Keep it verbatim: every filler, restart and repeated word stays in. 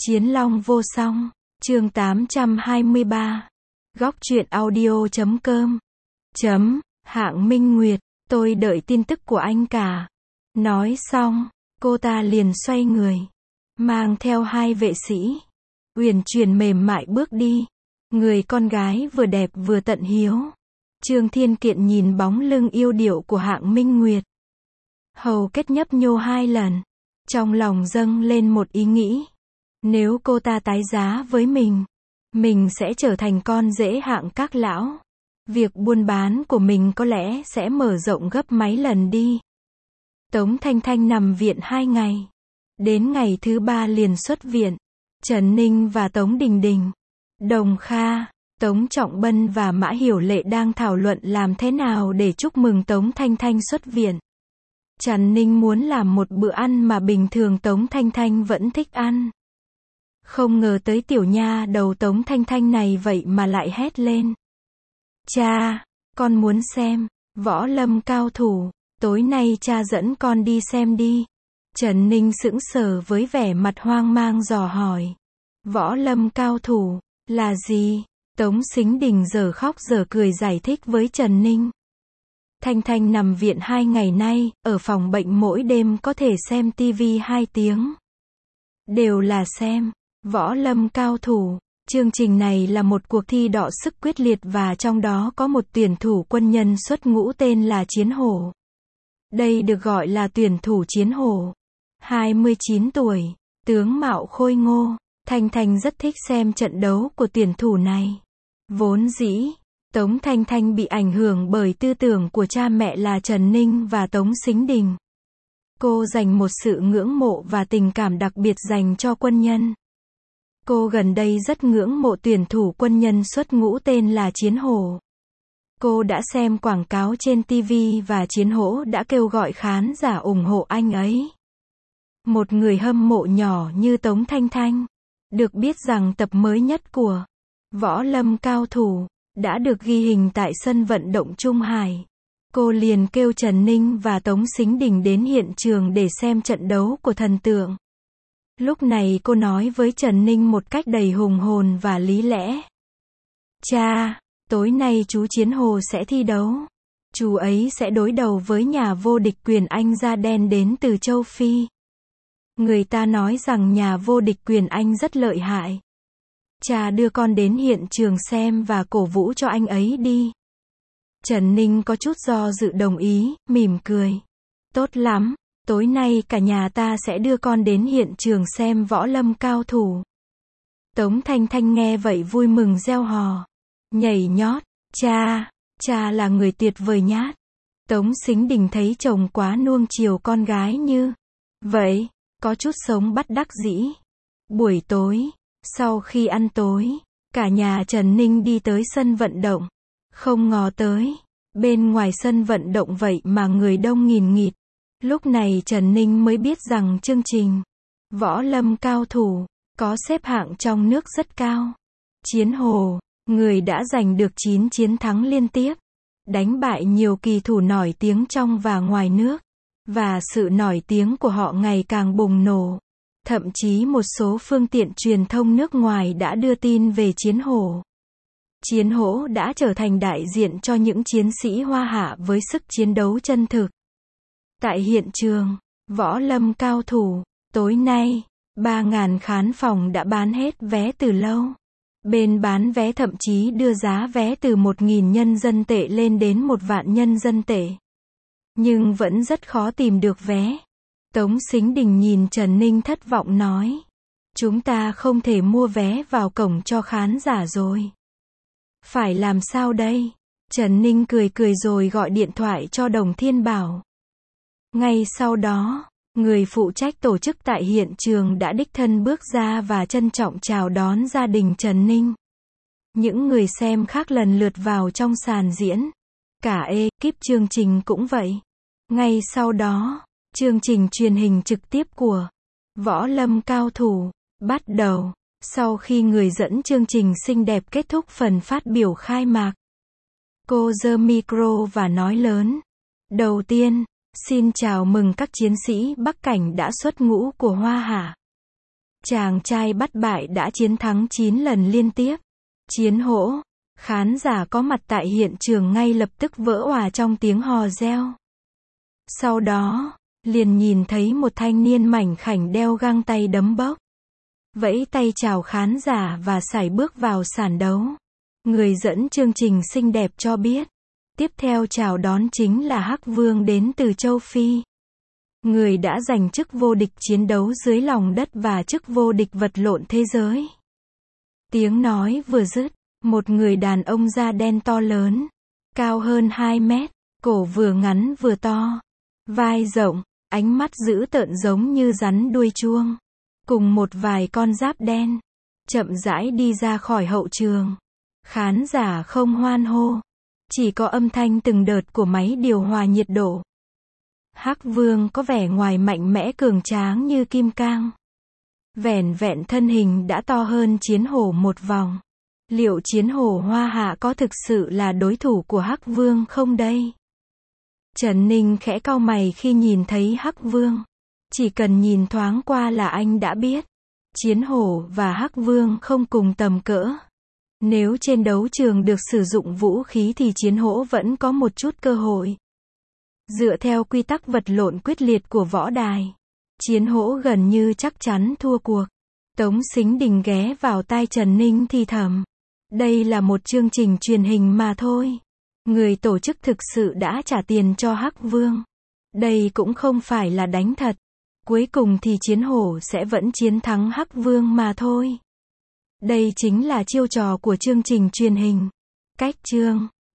Chiến Long vô song, chương tám trăm hai mươi ba. Góc truyện audio chấm com. Chấm, Hạng Minh Nguyệt, tôi đợi tin tức của anh cả. Nói xong, cô ta liền xoay người, mang theo hai vệ sĩ, uyển chuyển mềm mại bước đi. Người con gái vừa đẹp vừa tận hiếu. Trương Thiên Kiện nhìn bóng lưng yêu điệu của Hạng Minh Nguyệt, hầu kết nhấp nhô hai lần, trong lòng dâng lên một ý nghĩ. Nếu cô ta tái giá với mình, mình sẽ trở thành con rể Hạng các lão. Việc buôn bán của mình có lẽ sẽ mở rộng gấp mấy lần đi. Tống Thanh Thanh nằm viện hai ngày. Đến ngày thứ ba liền xuất viện. Trần Ninh và Tống Đình Đình, Đồng Kha, Tống Trọng Bân và Mã Hiểu Lệ đang thảo luận làm thế nào để chúc mừng Tống Thanh Thanh xuất viện. Trần Ninh muốn làm một bữa ăn mà bình thường Tống Thanh Thanh vẫn thích ăn. Không ngờ tới tiểu nha đầu Tống Thanh Thanh này vậy mà lại hét lên. Cha, con muốn xem võ lâm cao thủ, tối nay cha dẫn con đi xem đi. Trần Ninh sững sờ với vẻ mặt hoang mang dò hỏi. Võ lâm cao thủ, là gì? Tống Sính Đình giờ khóc giờ cười giải thích với Trần Ninh. Thanh Thanh nằm viện hai ngày nay, ở phòng bệnh mỗi đêm có thể xem tivi hai tiếng. Đều là xem võ lâm cao thủ. Chương trình này là một cuộc thi đọ sức quyết liệt và trong đó có một tuyển thủ quân nhân xuất ngũ tên là Chiến Hổ. Đây được gọi là tuyển thủ Chiến Hổ. hai mươi chín tuổi, tướng mạo khôi ngô. Thanh Thanh rất thích xem trận đấu của tuyển thủ này. Vốn dĩ, Tống Thanh Thanh bị ảnh hưởng bởi tư tưởng của cha mẹ là Trần Ninh và Tống Sính Đình. Cô dành một sự ngưỡng mộ và tình cảm đặc biệt dành cho quân nhân. Cô gần đây rất ngưỡng mộ tuyển thủ quân nhân xuất ngũ tên là Chiến Hổ. Cô đã xem quảng cáo trên tivi và Chiến Hổ đã kêu gọi khán giả ủng hộ anh ấy. Một người hâm mộ nhỏ như Tống Thanh Thanh, được biết rằng tập mới nhất của Võ Lâm Cao Thủ đã được ghi hình tại sân vận động Trung Hải. Cô liền kêu Trần Ninh và Tống Sính Đình đến hiện trường để xem trận đấu của thần tượng. Lúc này cô nói với Trần Ninh một cách đầy hùng hồn và lý lẽ. Cha, tối nay chú Chiến Hồ sẽ thi đấu. Chú ấy sẽ đối đầu với nhà vô địch Quyền Anh da đen đến từ châu Phi. Người ta nói rằng nhà vô địch Quyền Anh rất lợi hại. Cha đưa con đến hiện trường xem và cổ vũ cho anh ấy đi. Trần Ninh có chút do dự đồng ý, mỉm cười. Tốt lắm, tối nay cả nhà ta sẽ đưa con đến hiện trường xem võ lâm cao thủ. Tống Thanh Thanh nghe vậy vui mừng reo hò, nhảy nhót. Cha, cha là người tuyệt vời nhát. Tống Sính Đình thấy chồng quá nuông chiều con gái như vậy, có chút sống bất đắc dĩ. Buổi tối, sau khi ăn tối, cả nhà Trần Ninh đi tới sân vận động. Không ngờ tới, bên ngoài sân vận động vậy mà người đông nghìn nghịt. Lúc này Trần Ninh mới biết rằng chương trình Võ Lâm Cao Thủ có xếp hạng trong nước rất cao. Chiến Hồ, người đã giành được chín chiến thắng liên tiếp, đánh bại nhiều kỳ thủ nổi tiếng trong và ngoài nước, và sự nổi tiếng của họ ngày càng bùng nổ. Thậm chí một số phương tiện truyền thông nước ngoài đã đưa tin về Chiến Hổ. Chiến Hổ đã trở thành đại diện cho những chiến sĩ Hoa Hạ với sức chiến đấu chân thực. Tại hiện trường, Võ Lâm Cao Thủ, tối nay, ba nghìn khán phòng đã bán hết vé từ lâu. Bên bán vé thậm chí đưa giá vé từ một nghìn nhân dân tệ lên đến một vạn nhân dân tệ. Nhưng vẫn rất khó tìm được vé. Tống Sính Đình nhìn Trần Ninh thất vọng nói. Chúng ta không thể mua vé vào cổng cho khán giả rồi. Phải làm sao đây? Trần Ninh cười cười rồi gọi điện thoại cho Đồng Thiên Bảo. Ngay sau đó, người phụ trách tổ chức tại hiện trường đã đích thân bước ra và trân trọng chào đón gia đình Trần Ninh. Những người xem khác lần lượt vào trong sàn diễn. Cả ekip chương trình cũng vậy. Ngay sau đó, chương trình truyền hình trực tiếp của Võ Lâm Cao Thủ bắt đầu. Sau khi người dẫn chương trình xinh đẹp kết thúc phần phát biểu khai mạc, cô giơ micro và nói lớn. Đầu tiên, xin chào mừng các chiến sĩ Bắc Cảnh đã xuất ngũ của Hoa Hạ. Chàng trai bắt bại đã chiến thắng chín lần liên tiếp. Chiến hổ. Khán giả có mặt tại hiện trường ngay lập tức vỡ òa trong tiếng hò reo. Sau đó, liền nhìn thấy một thanh niên mảnh khảnh đeo găng tay đấm bốc. Vẫy tay chào khán giả và sải bước vào sàn đấu. Người dẫn chương trình xinh đẹp cho biết. Tiếp theo chào đón chính là Hắc Vương đến từ châu Phi. Người đã giành chức vô địch chiến đấu dưới lòng đất và chức vô địch vật lộn thế giới. Tiếng nói vừa dứt, một người đàn ông da đen to lớn, cao hơn hai mét, cổ vừa ngắn vừa to, vai rộng, ánh mắt dữ tợn giống như rắn đuôi chuông, cùng một vài con giáp đen, chậm rãi đi ra khỏi hậu trường. Khán giả không hoan hô, chỉ có âm thanh từng đợt của máy điều hòa nhiệt độ. Hắc Vương có vẻ ngoài mạnh mẽ cường tráng như kim cang. Vẻn vẹn thân hình đã to hơn chiến hổ một vòng. Liệu chiến hổ Hoa Hạ có thực sự là đối thủ của Hắc Vương không đây? Trần Ninh khẽ cau mày khi nhìn thấy Hắc Vương. Chỉ cần nhìn thoáng qua là anh đã biết. Chiến hổ và Hắc Vương không cùng tầm cỡ. Nếu trên đấu trường được sử dụng vũ khí thì chiến hổ vẫn có một chút cơ hội. Dựa theo quy tắc vật lộn quyết liệt của võ đài, chiến hổ gần như chắc chắn thua cuộc. Tống Sính Đình ghé vào tai Trần Ninh thì thầm. Đây là một chương trình truyền hình mà thôi. Người tổ chức thực sự đã trả tiền cho Hắc Vương. Đây cũng không phải là đánh thật. Cuối cùng thì chiến hổ sẽ vẫn chiến thắng Hắc Vương mà thôi. Đây chính là chiêu trò của chương trình truyền hình. Cách chương